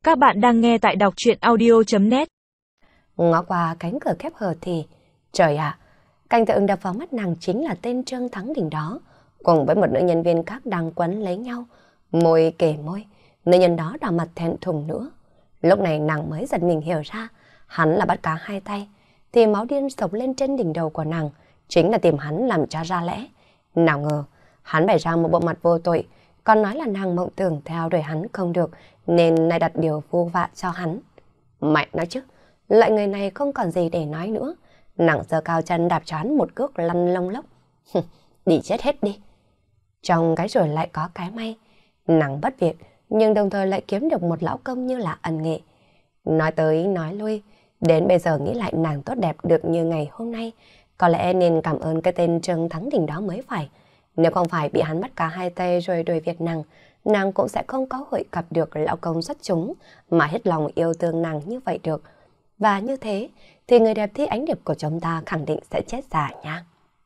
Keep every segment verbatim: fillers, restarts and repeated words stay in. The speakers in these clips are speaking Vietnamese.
Các bạn đang nghe tại đọc truyện audio chấm net. Ngó qua cánh cửa khép hờ thì, trời ạ, cảnh tượng đập vào mắt nàng chính là tên Trương Thắng Đình đó, cùng với một nữ nhân viên khác đang quấn lấy nhau, môi kề môi, nữ nhân đó đỏ mặt thẹn thùng nữa. Lúc này nàng mới giật mình hiểu ra, hắn là bắt cá hai tay, thì máu điên sộc lên trên đỉnh đầu của nàng, chính là tìm hắn làm cho ra lẽ. Nào ngờ, hắn bày ra một bộ mặt vô tội, còn nói là nàng mộng tưởng theo đuổi hắn không được, nên lại đặt điều vô vạ cho hắn. Mẹ nói chứ, loại người này không còn gì để nói nữa. Nàng giơ cao chân đạp cho hắn một cước lăn lông lốc. Đi chết hết đi. Trong cái rồi lại có cái may. Nàng bất việc, nhưng đồng thời lại kiếm được một lão công như là ân nghệ. Nói tới nói lui, đến bây giờ nghĩ lại nàng tốt đẹp được như ngày hôm nay. Có lẽ nên cảm ơn cái tên Trương Thắng Đình đó mới phải. Nếu không phải bị hắn bắt cả hai tay rồi đuổi việc nàng, nàng cũng sẽ không có hội gặp được lão công xuất chúng mà hết lòng yêu thương nàng như vậy được. Và như thế thì người đẹp Thi Ánh Điệp của chúng ta khẳng định sẽ chết già nha.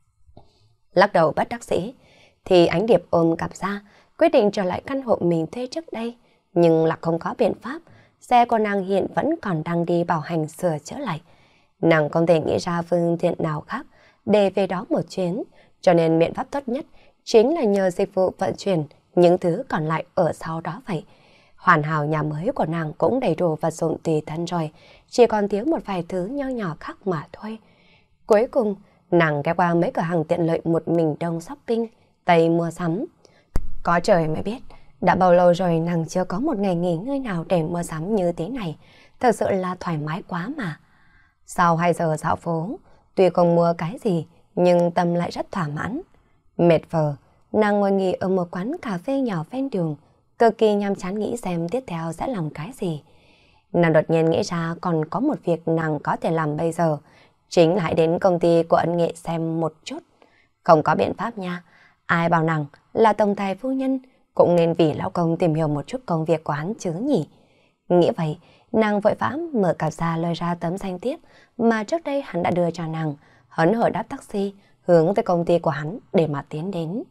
Lắc đầu bất đắc dĩ, thì Ánh Điệp ôm cặp ra, quyết định trở lại căn hộ mình thuê trước đây. Nhưng là không có biện pháp, xe của nàng hiện vẫn còn đang đi bảo hành sửa chữa lại. Nàng không thể nghĩ ra phương tiện nào khác để về đó một chuyến, cho nên biện pháp tốt nhất chính là nhờ dịch vụ vận chuyển những thứ còn lại ở sau đó vậy. Hoàn hảo nhà mới của nàng cũng đầy đủ vật dụng tùy thân rồi, chỉ còn thiếu một vài thứ nho nhỏ khác mà thôi. Cuối cùng, nàng ghé qua mấy cửa hàng tiện lợi một mình đông shopping, tây mua sắm. Có trời mới biết, đã bao lâu rồi nàng chưa có một ngày nghỉ ngơi nào để mua sắm như thế này, thật sự là thoải mái quá mà. Sau hai giờ dạo phố, tuy không mua cái gì, nhưng tâm lại rất thỏa mãn. Mệt vờ, nàng ngồi nghỉ ở một quán cà phê nhỏ ven đường, cực kỳ nhàm chán nghĩ xem tiếp theo sẽ làm cái gì. Nàng đột nhiên nghĩ ra còn có một việc nàng có thể làm bây giờ, chính là hãy đến công ty của ân nghệ xem một chút. Không có biện pháp nha, ai bảo nàng là tổng tài phu nhân, cũng nên vì lão công tìm hiểu một chút công việc của hắn chứ nhỉ. Nghĩ vậy, nàng vội vã mở cặp ra lôi ra tấm danh thiếp mà trước đây hắn đã đưa cho nàng, hớn hở đáp taxi hướng tới công ty của hắn để mà tiến đến.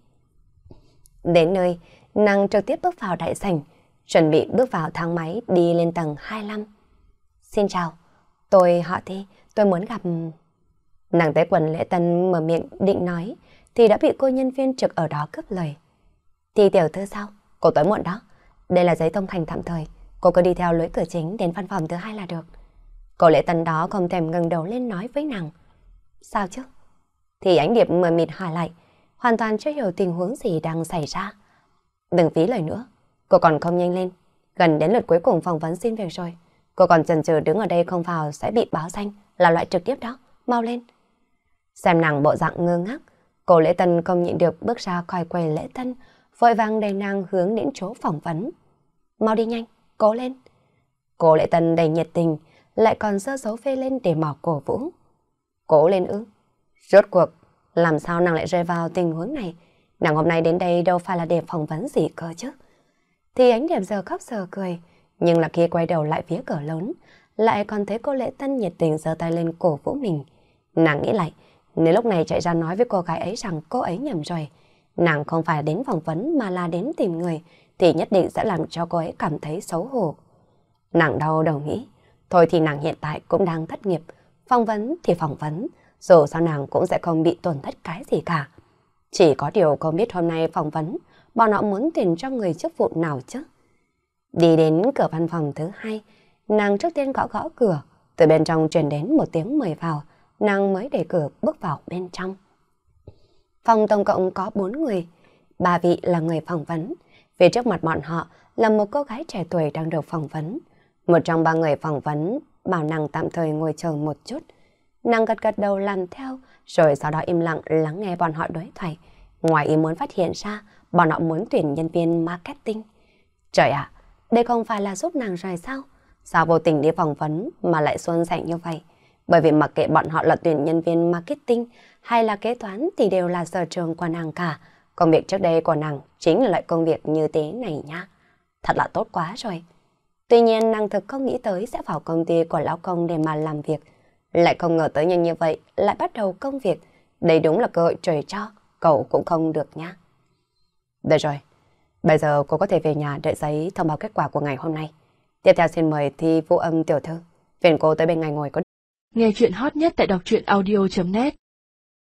Đến nơi, nàng trực tiếp bước vào đại sảnh, chuẩn bị bước vào thang máy đi lên tầng hai mươi lăm. Xin chào, tôi họ Thi, tôi muốn gặp... Nàng tới quần lễ tân mở miệng định nói, thì đã bị cô nhân viên trực ở đó cướp lời. Thi tiểu thư sao? Cô tới muộn đó. Đây là giấy thông hành tạm thời, cô cứ đi theo lối cửa chính đến văn phòng thứ hai là được. Cô lễ tân đó không thèm ngẩng đầu lên nói với nàng. Sao chứ? Thì Ánh Điệp mờ mịt hỏi lại, hoàn toàn chưa hiểu tình huống gì đang xảy ra. Đừng phí lời nữa, cô còn không nhanh lên, gần đến lượt cuối cùng phỏng vấn xin việc rồi. Cô còn chần chừ đứng ở đây không vào sẽ bị báo danh là loại trực tiếp đó, mau lên. Xem nàng bộ dạng ngơ ngác, cô lễ tân không nhịn được bước ra khỏi quầy lễ tân, vội vàng đẩy nàng hướng đến chỗ phỏng vấn. Mau đi nhanh, cố lên. Cô lễ tân đầy nhiệt tình, lại còn giơ dấu phê lên để mỏ cổ vũ. Cố lên ư? Rốt cuộc, làm sao nàng lại rơi vào tình huống này? Nàng hôm nay đến đây đâu phải là để phỏng vấn gì cơ chứ. Thì Ánh Điệp giờ khóc giờ cười, nhưng là khi quay đầu lại phía cửa lớn, lại còn thấy cô lễ tân nhiệt tình giơ tay lên cổ vũ mình. Nàng nghĩ lại, nếu lúc này chạy ra nói với cô gái ấy rằng cô ấy nhầm rồi, nàng không phải đến phỏng vấn mà là đến tìm người, thì nhất định sẽ làm cho cô ấy cảm thấy xấu hổ. Nàng đau đầu nghĩ, thôi thì nàng hiện tại cũng đang thất nghiệp, phỏng vấn thì phỏng vấn, dù sao nàng cũng sẽ không bị tổn thất cái gì cả. Chỉ có điều không biết hôm nay phỏng vấn, bọn họ muốn tuyển cho người chức vụ nào chứ. Đi đến cửa văn phòng thứ hai, nàng trước tiên gõ gõ cửa, từ bên trong truyền đến một tiếng mời vào, nàng mới đẩy cửa bước vào bên trong. Phòng tổng cộng có bốn người, ba vị là người phỏng vấn, phía trước mặt bọn họ là một cô gái trẻ tuổi đang được phỏng vấn. Một trong ba người phỏng vấn bảo nàng tạm thời ngồi chờ một chút. Nàng gật gật đầu làm theo, rồi sau đó im lặng lắng nghe bọn họ đối thoại. Ngoài ý muốn phát hiện ra, bọn họ muốn tuyển nhân viên marketing. Trời ạ, đây không phải là giúp nàng rồi sao? Sao vô tình đi phỏng vấn mà lại xuân sẻ như vậy? Bởi vì mặc kệ bọn họ là tuyển nhân viên marketing hay là kế toán thì đều là sở trường của nàng cả. Công việc trước đây của nàng chính là loại công việc như thế này nha. Thật là tốt quá rồi. Tuy nhiên nàng thực không nghĩ tới sẽ vào công ty của lão công để mà làm việc. Lại không ngờ tới nhanh như vậy lại bắt đầu công việc. Đây đúng là cơ hội trời cho, cậu cũng không được nha. Được rồi, bây giờ cô có thể về nhà đợi giấy thông báo kết quả của ngày hôm nay. Tiếp theo xin mời Thi Vũ Âm tiểu thư. Phiền cô tới bên ngài ngồi có. Nghe chuyện hot nhất tại đọc truyện audio chấm net